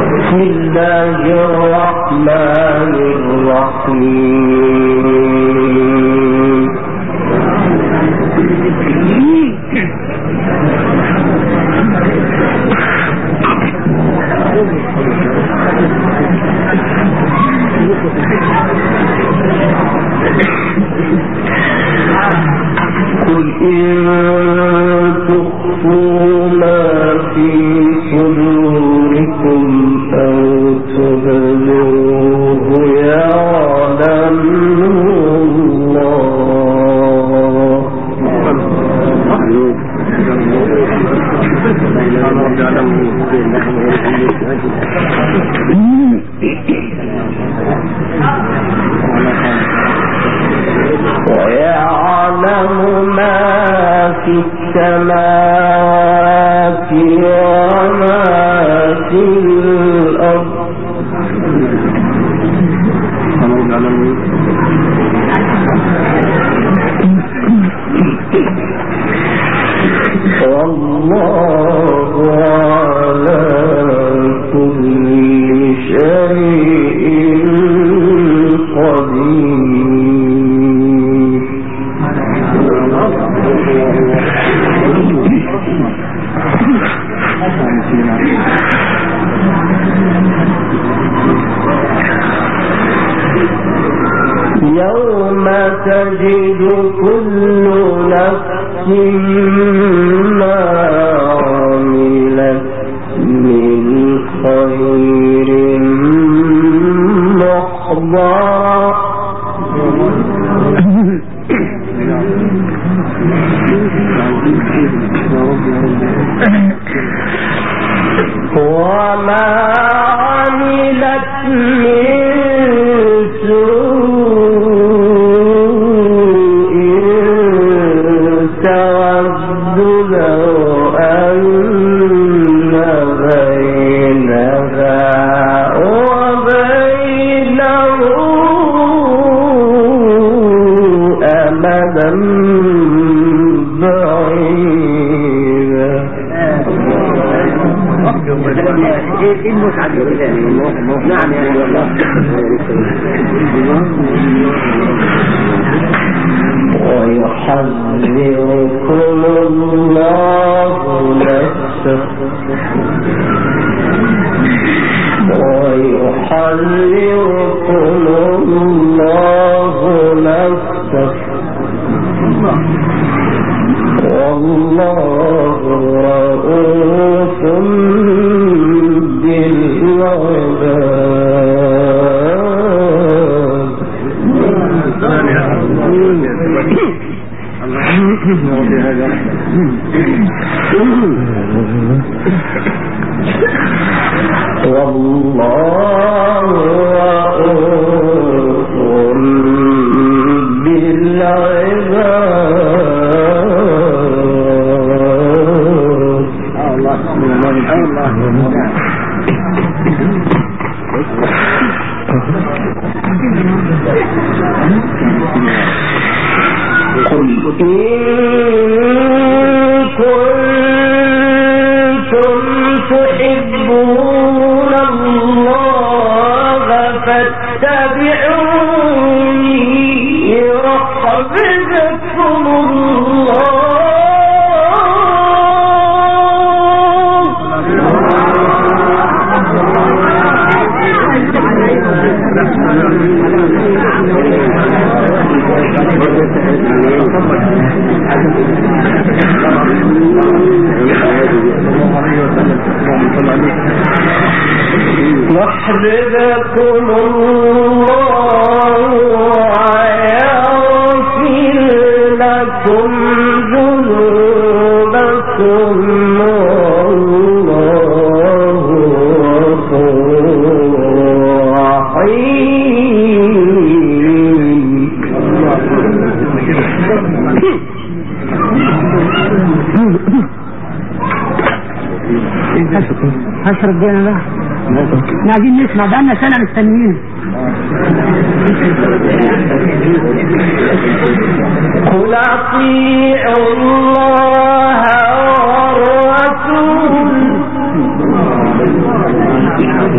بسم الله الرحمن الرحيم قل إن تخفوا ما في صدوركم أو تبدوه يعلمه الله ويعلم ما في السماوات وما في الأرض والله على كل شيء قدير يوم تجد كل نفس ما عملت من خير محضرا وما عملت من سوء تود لو أن بينها وبينه أمدا بعيدا. نعم يا الله. ويحذركم الله نفسه والله رؤوف بالعباد. والله رؤوف قل إن كنتم تحبون الله فاتبعوني يحببكم الله. يحببكم الله ويغفر لكم ذنوبكم والله غفور رحيم. هشرب بينا بقى عايزين نسمع بقالنا سنة مستنيين. قل أطيعوا الله والرسول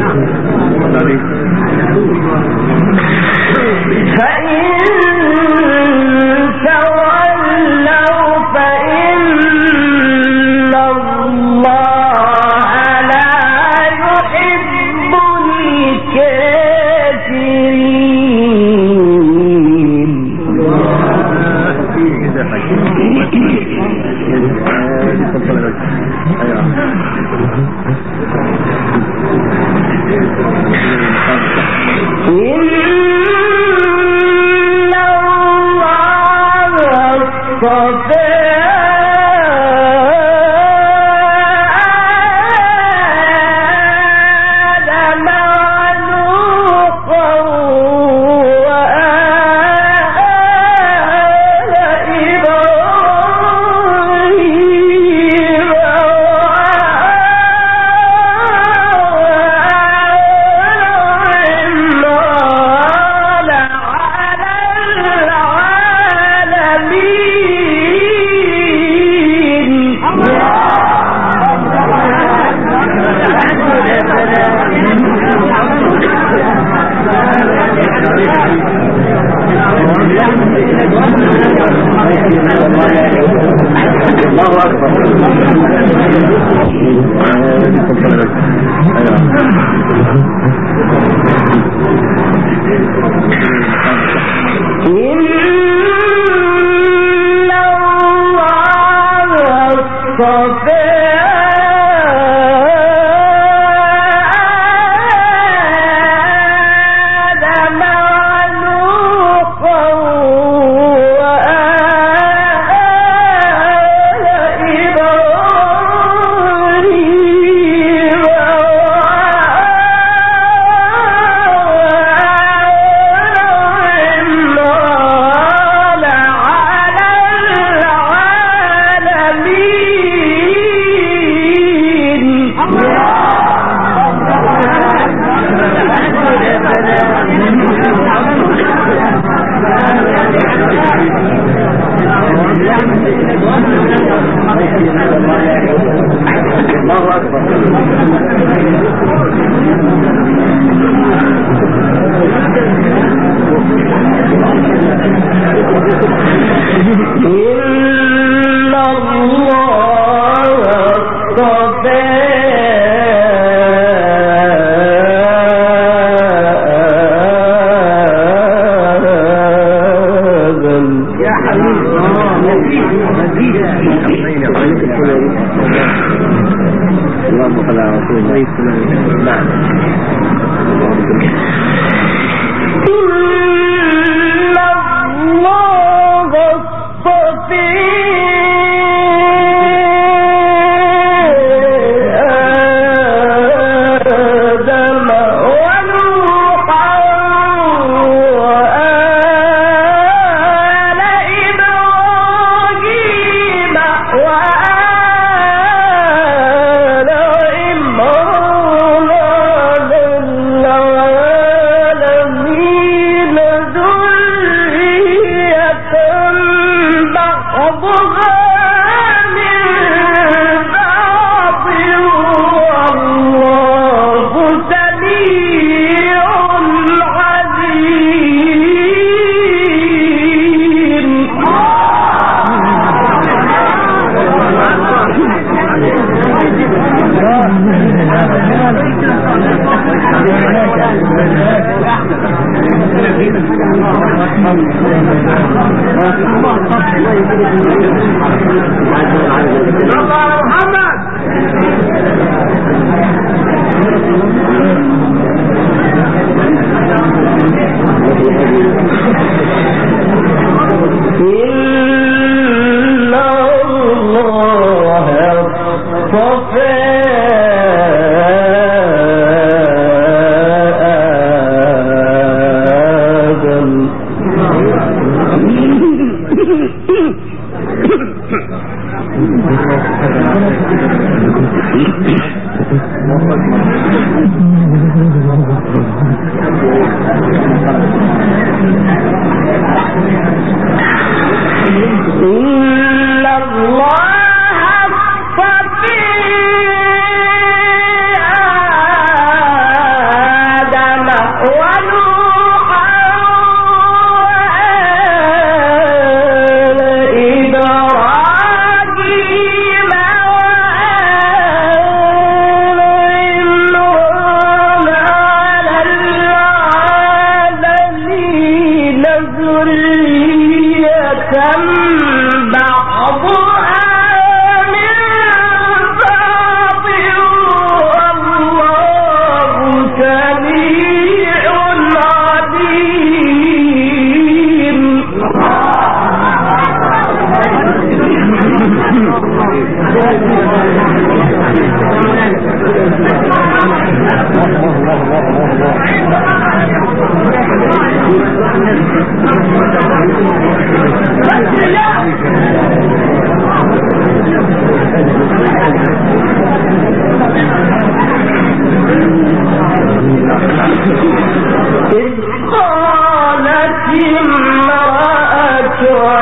إذ قالت امرأة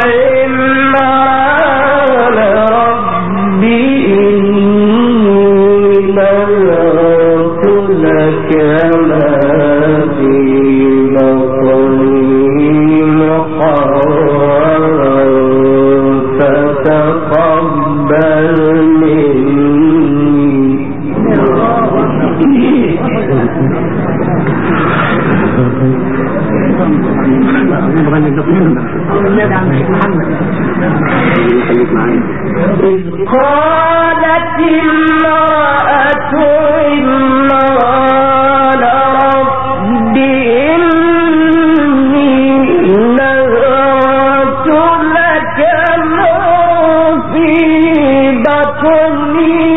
عمران ربي إني نذرت لك ما في بطني محررا فتقبل إذ قالت امرأة عمران رب إني نذرت لك ما في بطني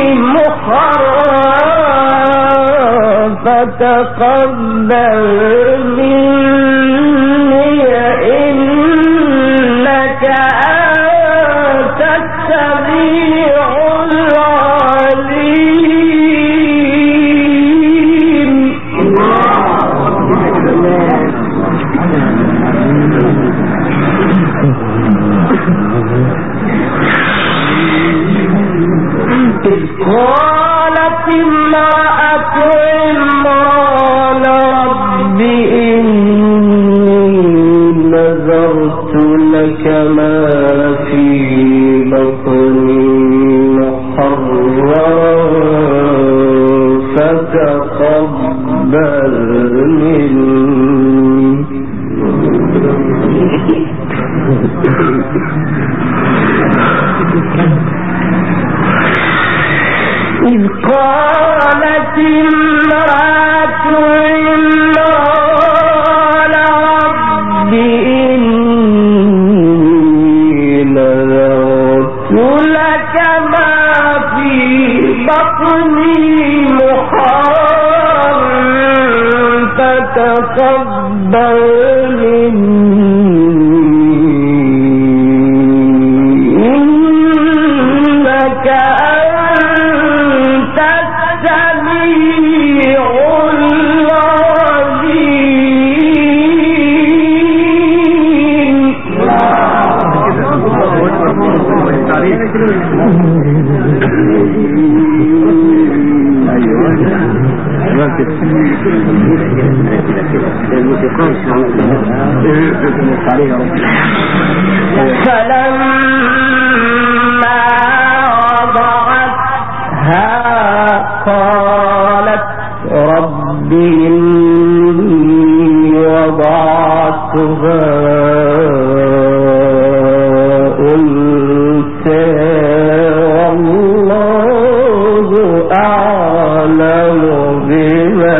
محررا فتقبل مني إنك أنت السميع العليم. إذ قالت امرأة عمران رب إني نذرت لك ما في بطني محررا فتقبل مني إذ قالت امرأة عمران رب إني نذرت لك ما في بطني محررا فتقبل مني إنك أنت السميع العليم. فلما وضعتها قالت رب إني وضعتها أنثى والله أعلم بما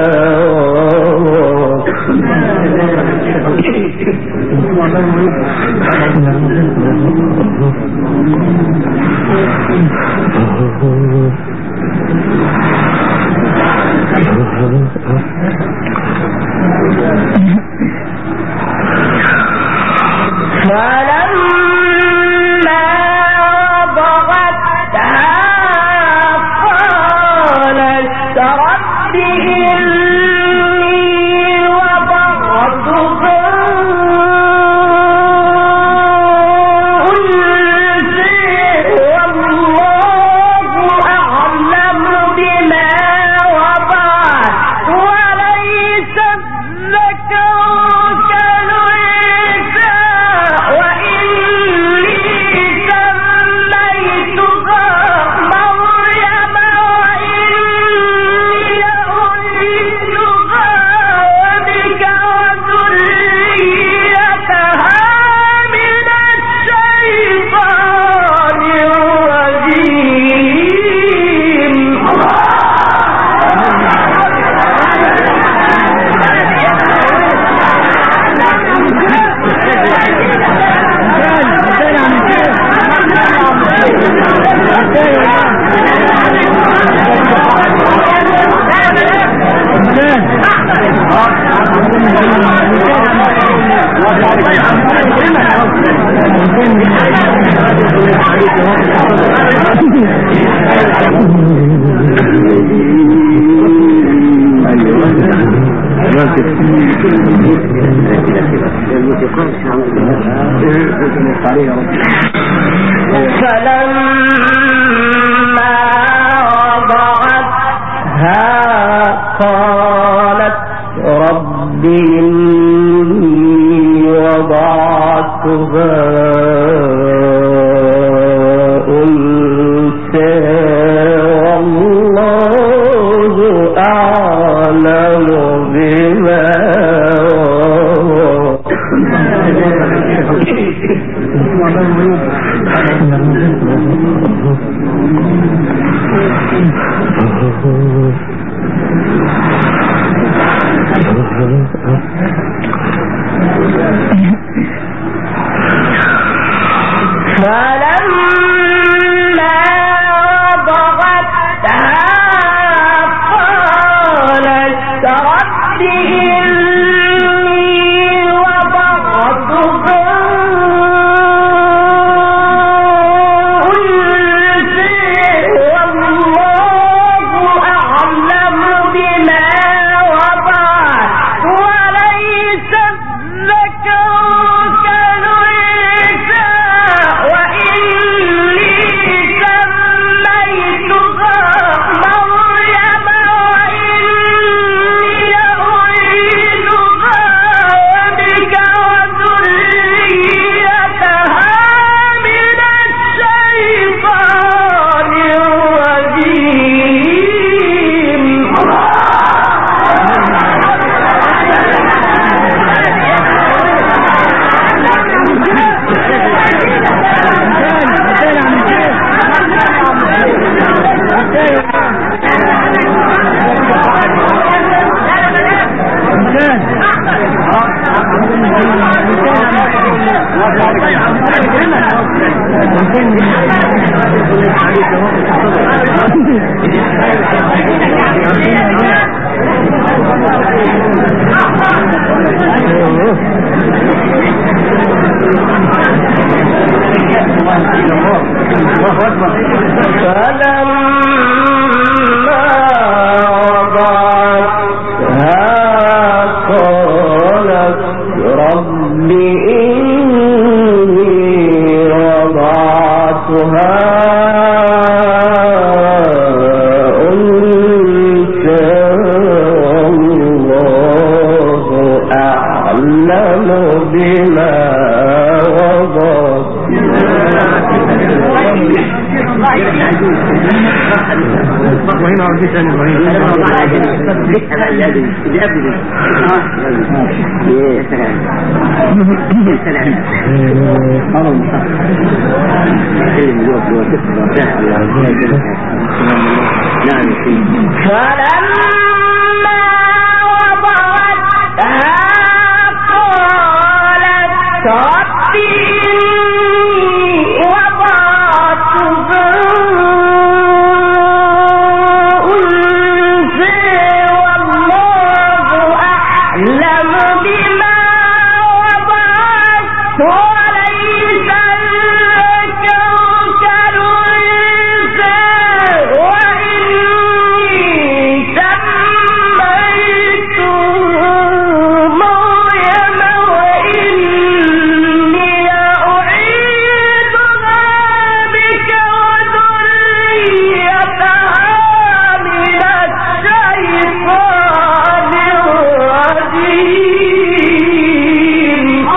فلما وضعتها قالت رب إني وضعتها أنثى والله أعلم بما وضعت وليس الذكر كالأنثى وإني سميتها مريم وإني أعيذها بك وذريتها فلما وضعتها قالت رب إني وضعتها أنثى والله أعلم بما فلما وضعتها قالت رب إني وضعتها أنثى والله أعلم بما وضعت وليس الذكر كالأنثى وإني سميتها مريم وإني أعيذها بك وذريتها من الشيطان الرجيم. فلما وضعتها قالت رب إني وضعتها أنثى والله أعلم بما وضعت وليس الذكر كالأنثى وإني سميتها مريم وإني أعيذها بك وذريتها من الشيطان الرجيم.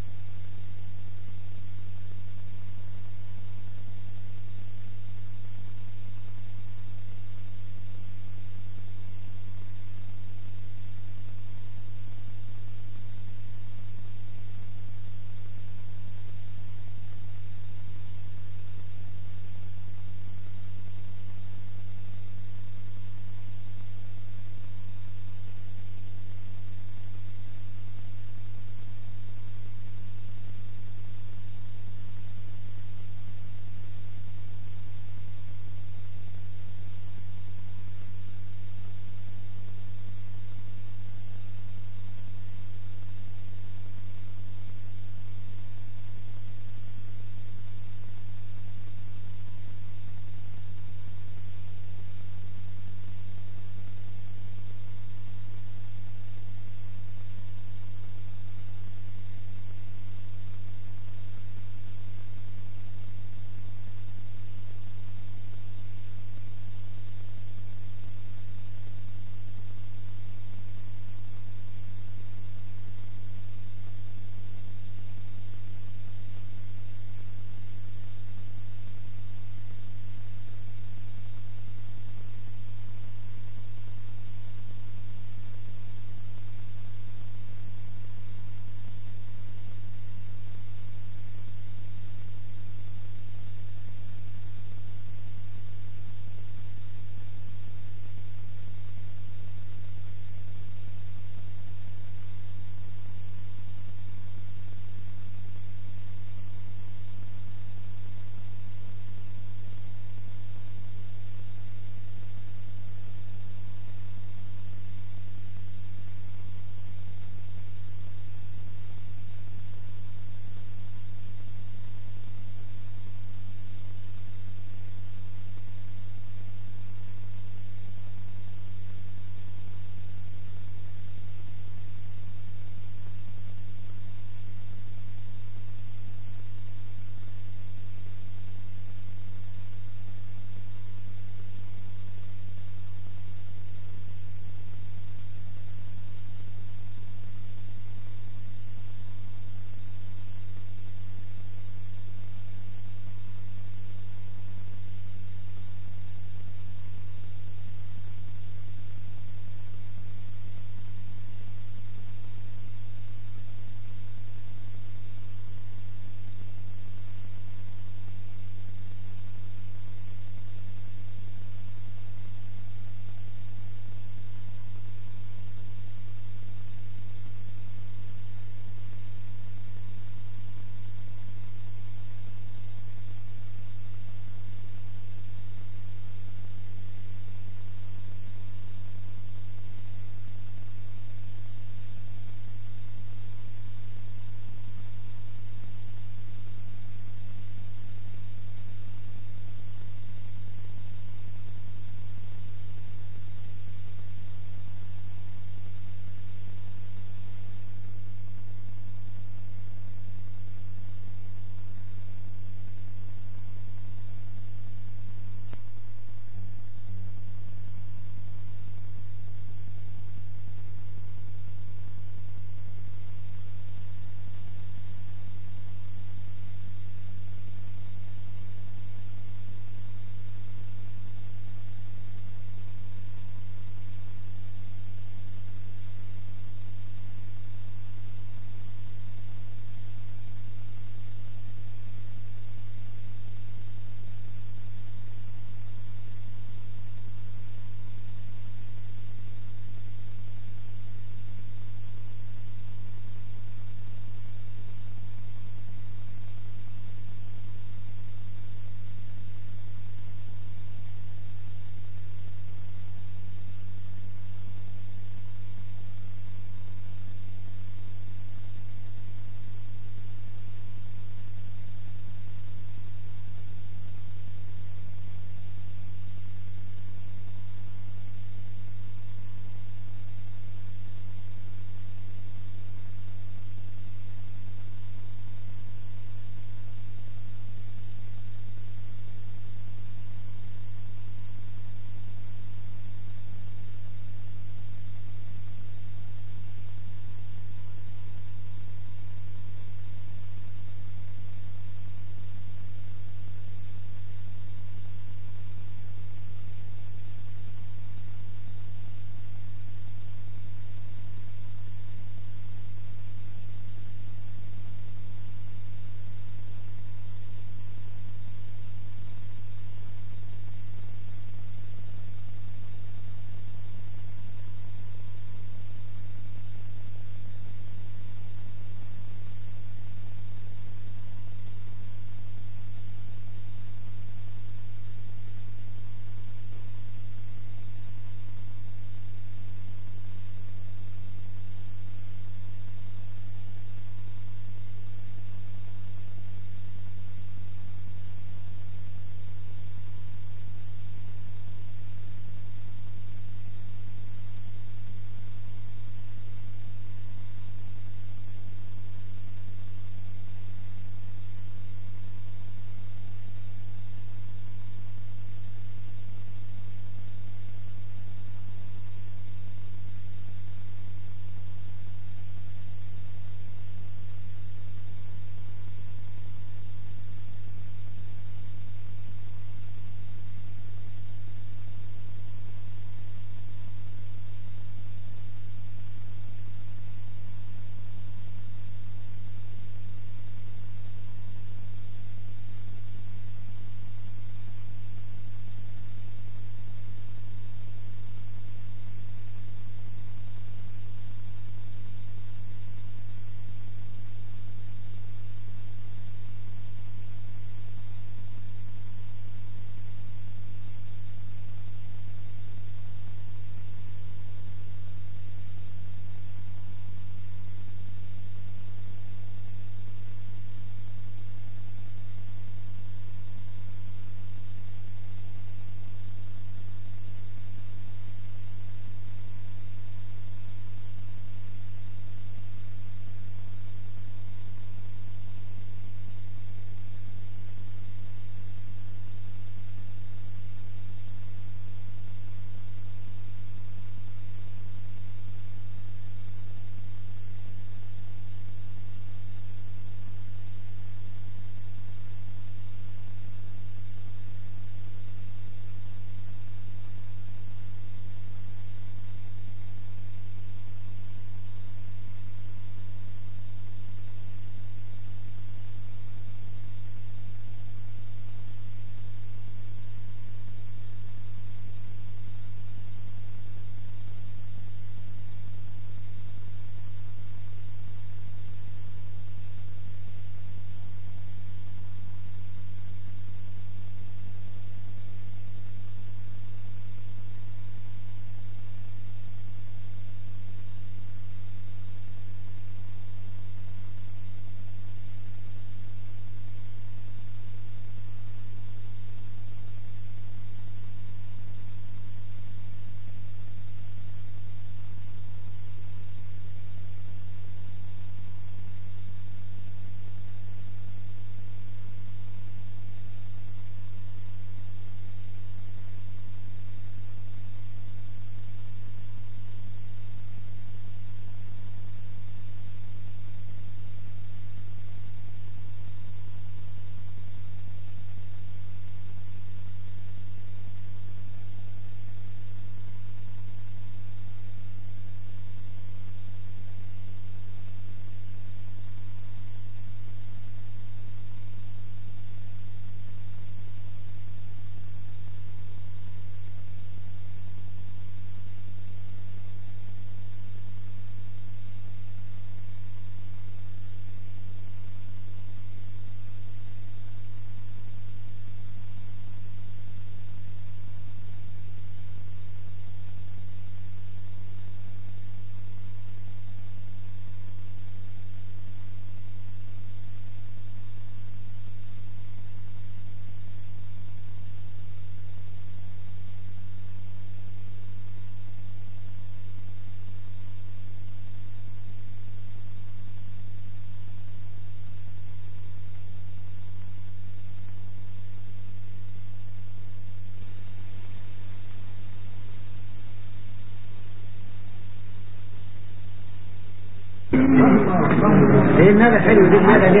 النبي حلو دي النبي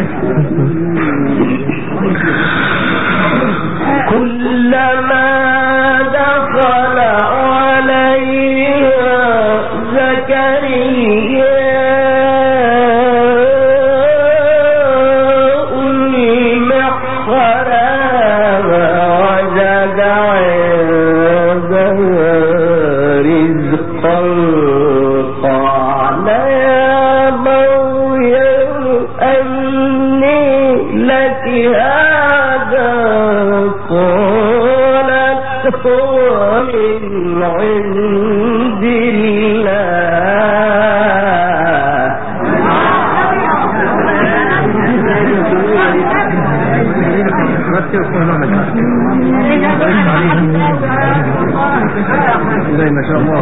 كلما دخل عليها زكريا المحراب وجد عندها رزقا قال يا مريم أني لك هذا قالت هو من عند ما شاء الله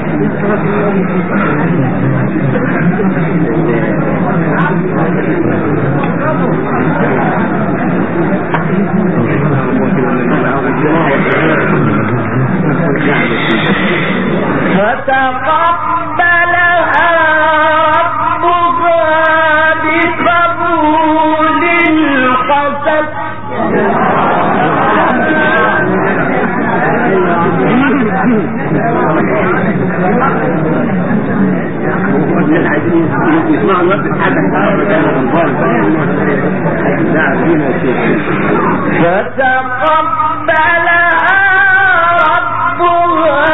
فتقبلها ربها بقبول حسن فتقبلها ربها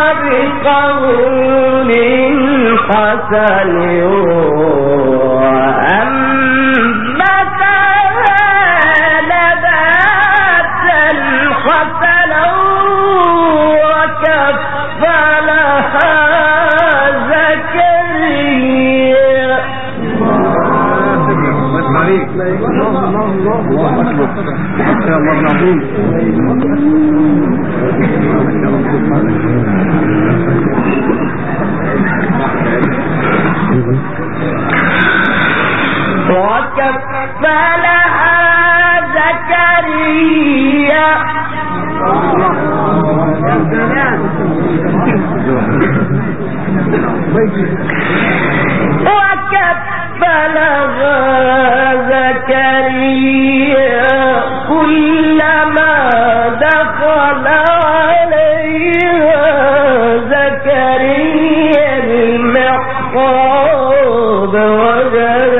بقبول حسن وأنبتها نباتا حسنا وكفلها زكريا الله أكبر ما شاء الله العظيم وكفلها زكريا وكفلها زكريا كلما دخل عليها زكريا المحراب وجد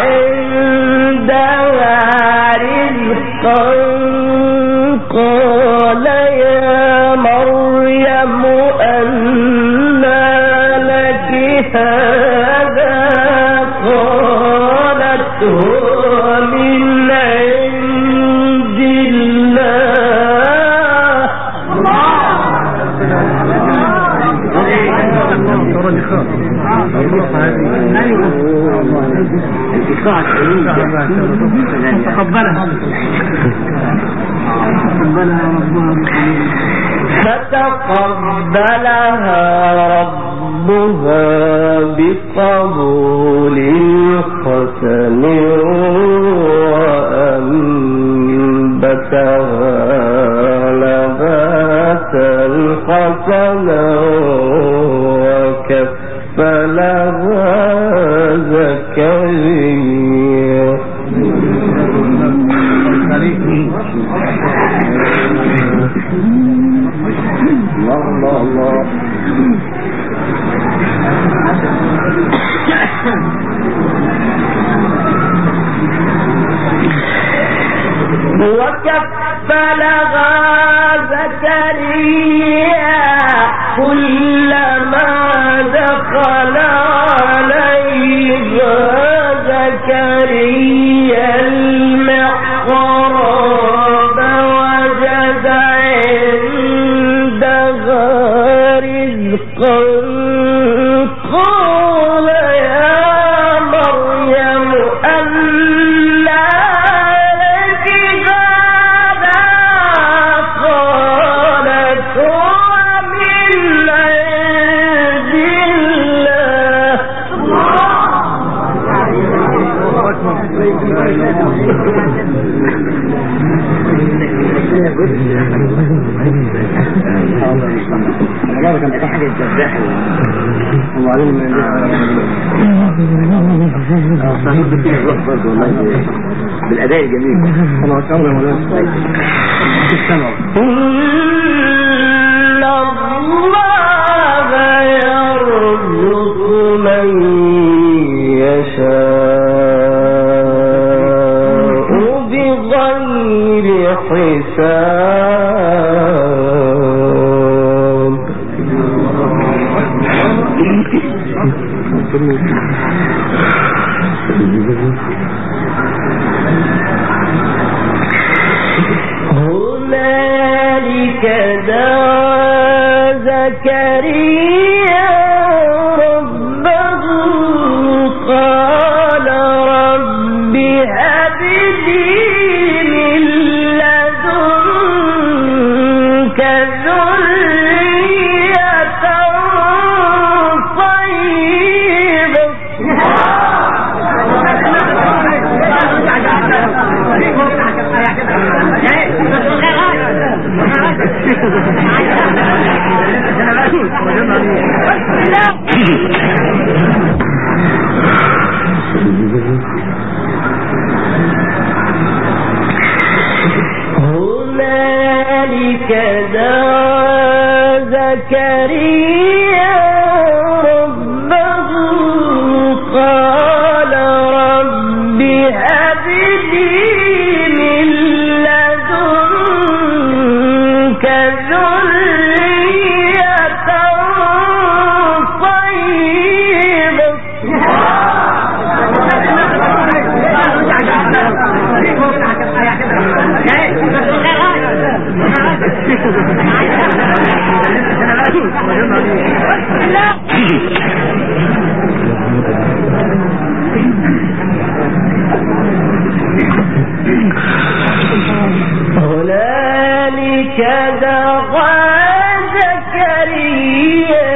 عندها رزقا قال يا مريم أنى لك هذا قالت هو من عند فتقبلها ربها بقبول حسن وأنبتها نباتا حسنا وكفلها زكريا الله الله وكفلها زكريا كلما دخل عليها زكريا المحراب وجد عندها رزقا قال يا مريم أنى لك هذا قالت هو من عند الله بالأداء الجميل. الله أكبر ولا الله يرزق من يشاء بغير حساب. هنالك دعا زكريا ربه قال رب هب لي من لدنك ذرية طيبة. هنالك دعا زكريا ربه قال رب هب لي من لدنك ذرية طيبة. هنالك دعا زكريا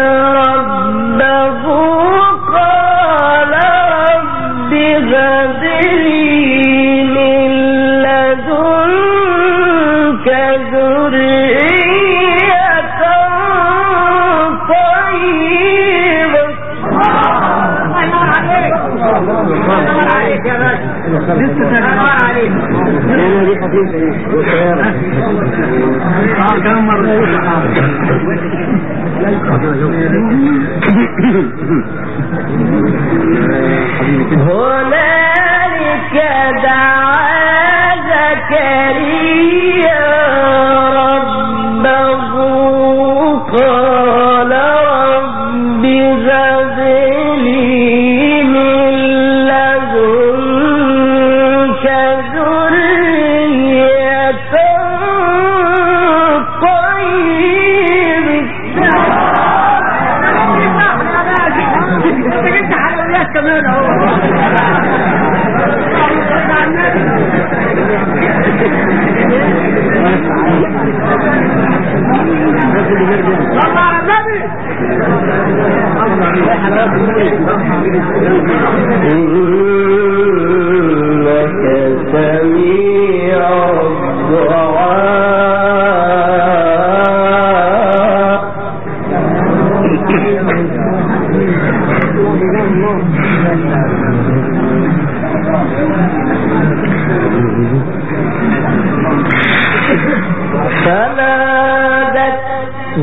ربه قال رب هب لي من لدنك ذرية طيبة. كم مرة هنالك دعا زكريا ربه قال رب هب لي من لدنك ذرية طيبة. كمان اهو إنك سميع الدعاء. فنادته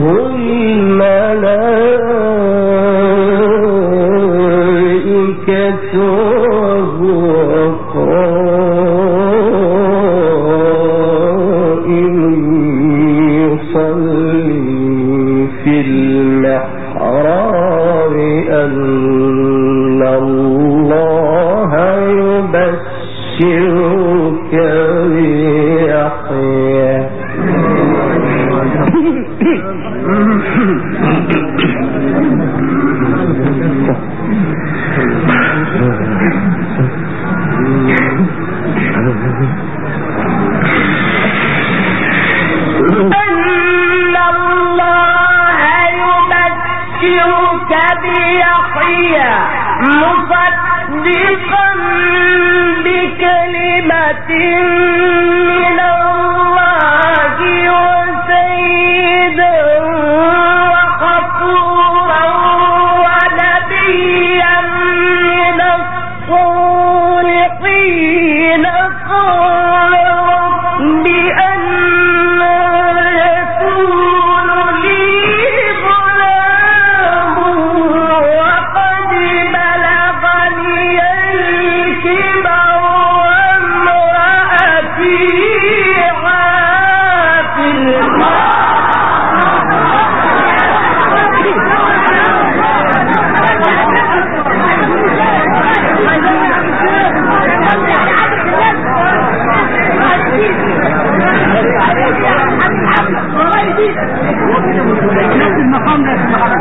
الملائكة وهو قائم يصلي في المحراب أن الله يبشرك بيحيى. مصدقا بكلمات بكلمة من الله وسيدا وغفورا ونبيا من الصالحين قال رب أنى يكون لي غلام وقد بلغني الكبر وامرأتي نفس المقام ده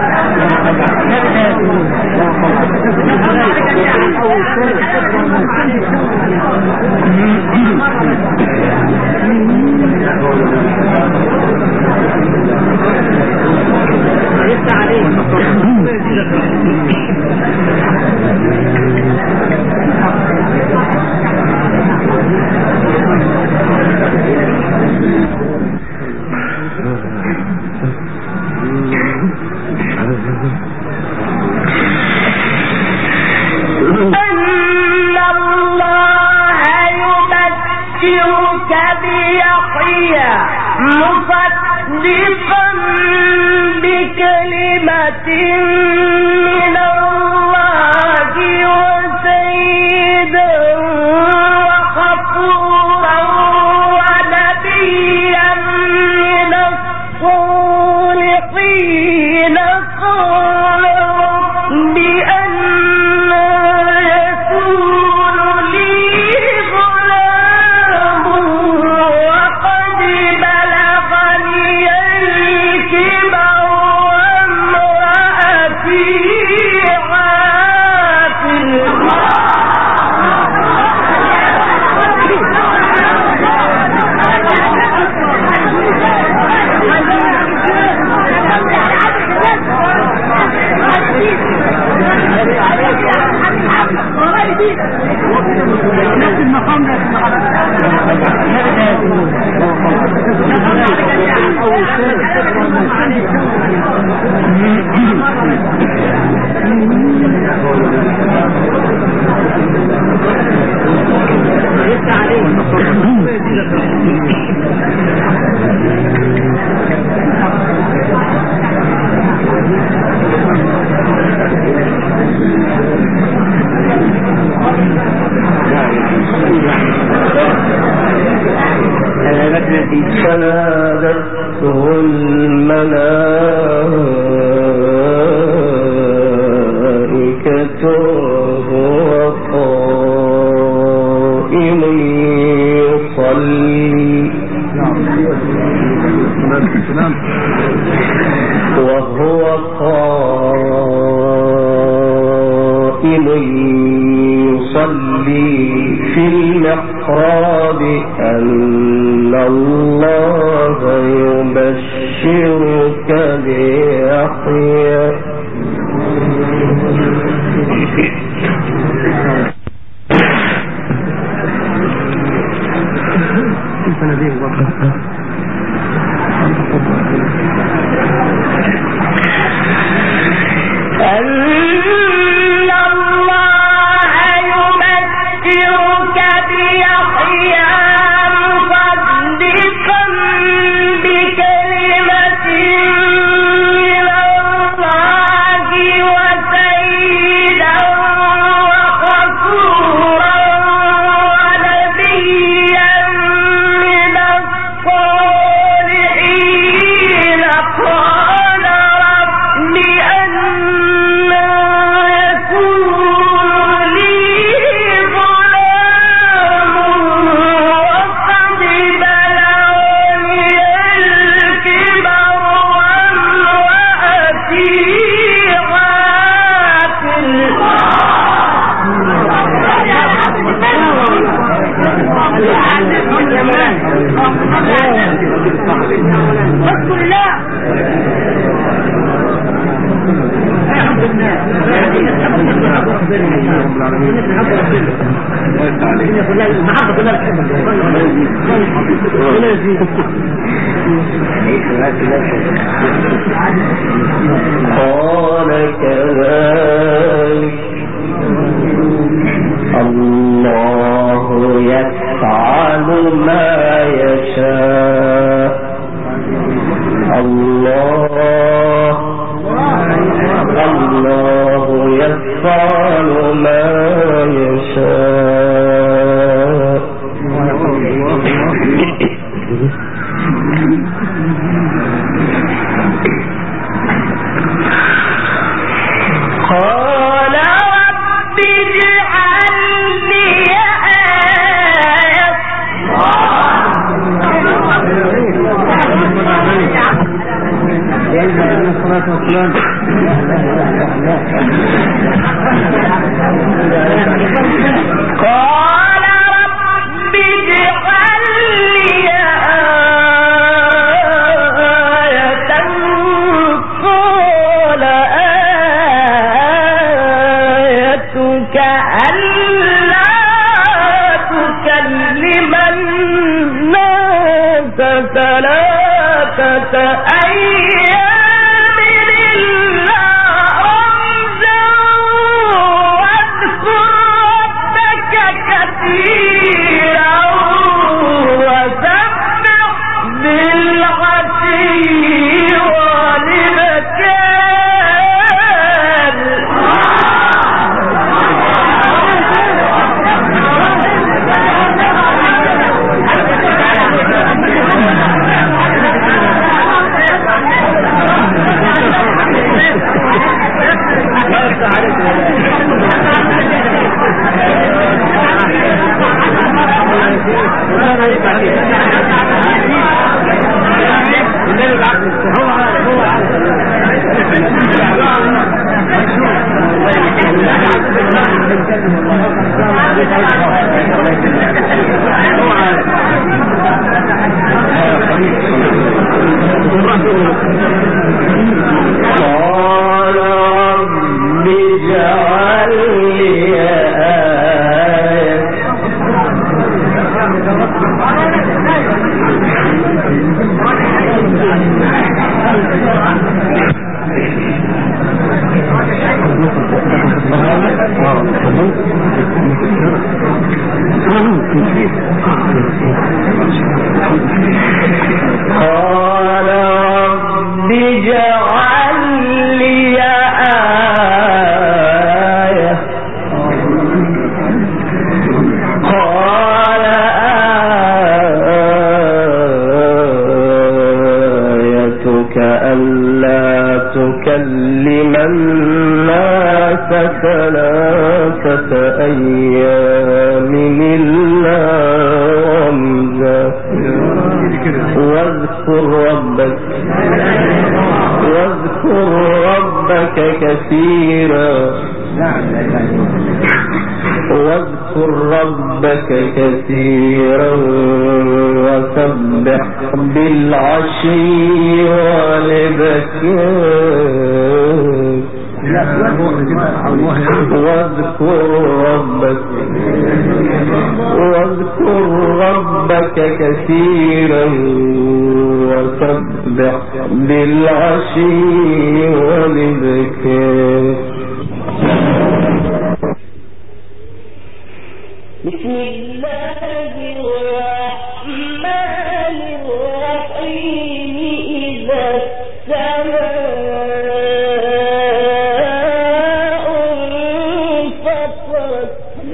لسه عليه بيحيى مصدقا بكلمة من الله وسيدا وغفورا ونبيا من الصالحين قال رب أنى يكون لي غلام وقد بلغني الكبر وامرأتي نفس المقام ده لسه عليه فنادته الملائكة وهو قائم يصلي في المحراب أن الله يبشرك بيحيى قال كذلك الله يفعل ما يشاء. الله يفعل ما يشاء. قال رب اجعل لي آية. قال رب اجعل لي آية. قال آيتك ألا تكلم الناس ثلاثة أيام إلا رمزا واذكر ربك كثيرا وسبح بالعشي والإبكار. قال رب اجعل لي آية. قال رب اجعل لي آية. قال آيتك ألا تكلم الناس ثلاثة أيام إلا رمزا واذكر ربك كثيرا وسبح بالعشي والإبكار. واذكر ربك كثيرا وسبح بالعشي والإبكار. بسم الله الرحمن الرحيم. إذا السماء انفطرت.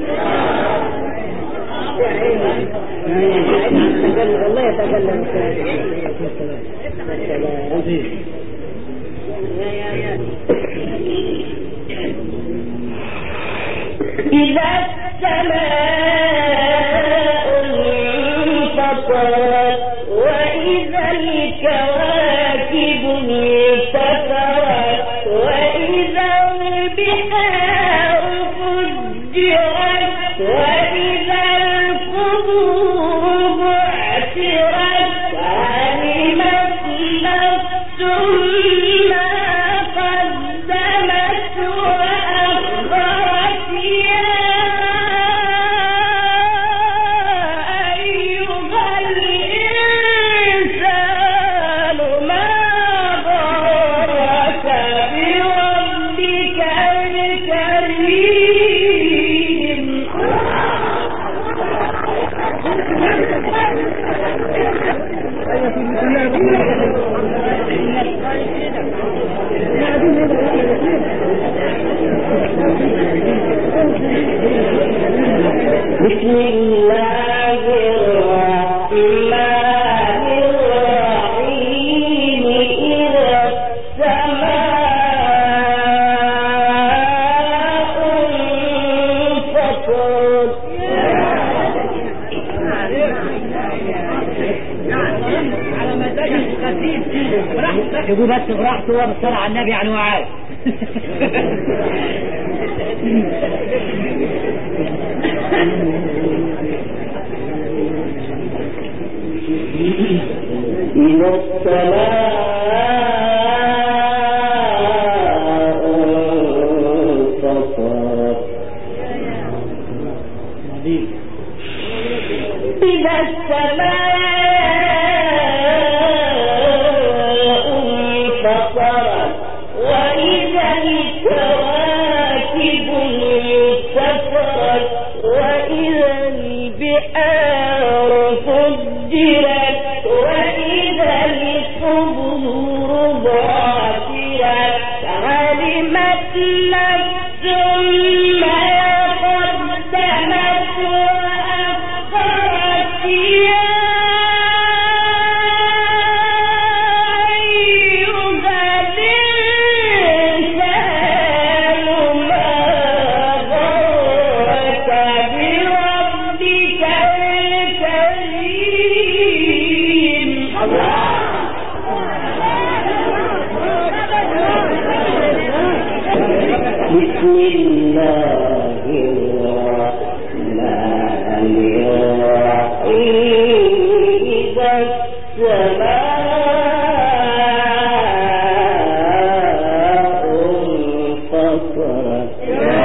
الله يتكلم. إذا السماء انفطرت وإذا الكواكب انتثرت وإذا البحار فجرت وإذا القبور بعثرت علمت نفس ما قدمت سيبوه بس براحته وهو بالصلاة على النبي يعني وعاد. إلى السماء إذا السماء انفطرت وإذا الكواكب انتثرت وإذا البحار فجرت وإذا القبور بعثرت علمت نفس ما قدمت وأخرت يا أيها الإنسان ما غرك بربك الكريم. بسم الله الرحمن الرحيم. إذا السماء انفطرت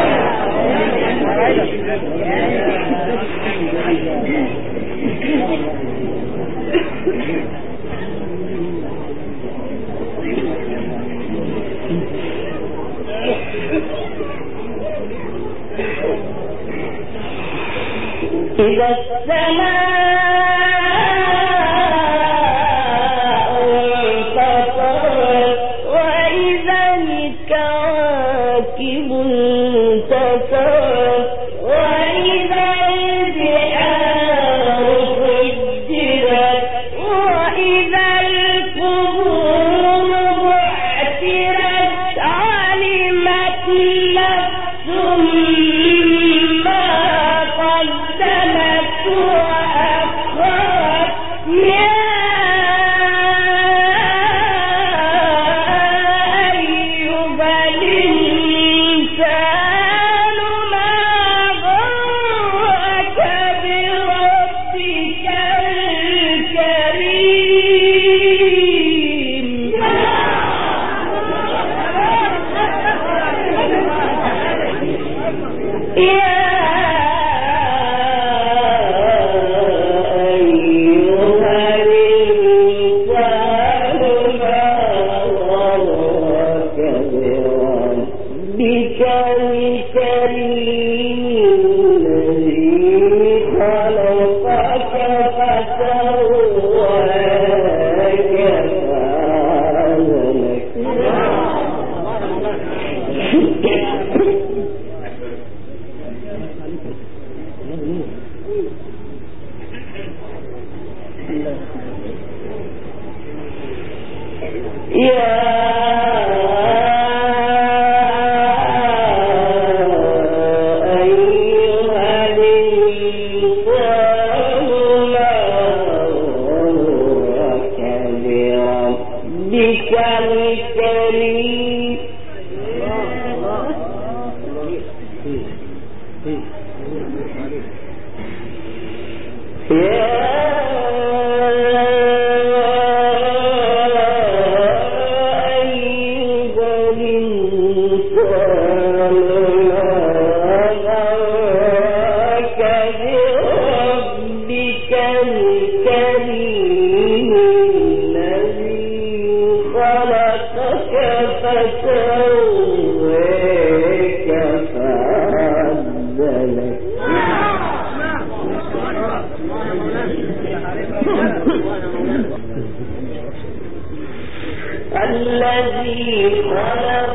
إذا السماء انفطرت وإذا الكواكب انتثرت وإذا البحار فجرت وإذا القبور بعثرت علمت نفس ما قدمت وأخرت يا أيها الإنسان ما غرك بربك الكريم. يا الذي خلق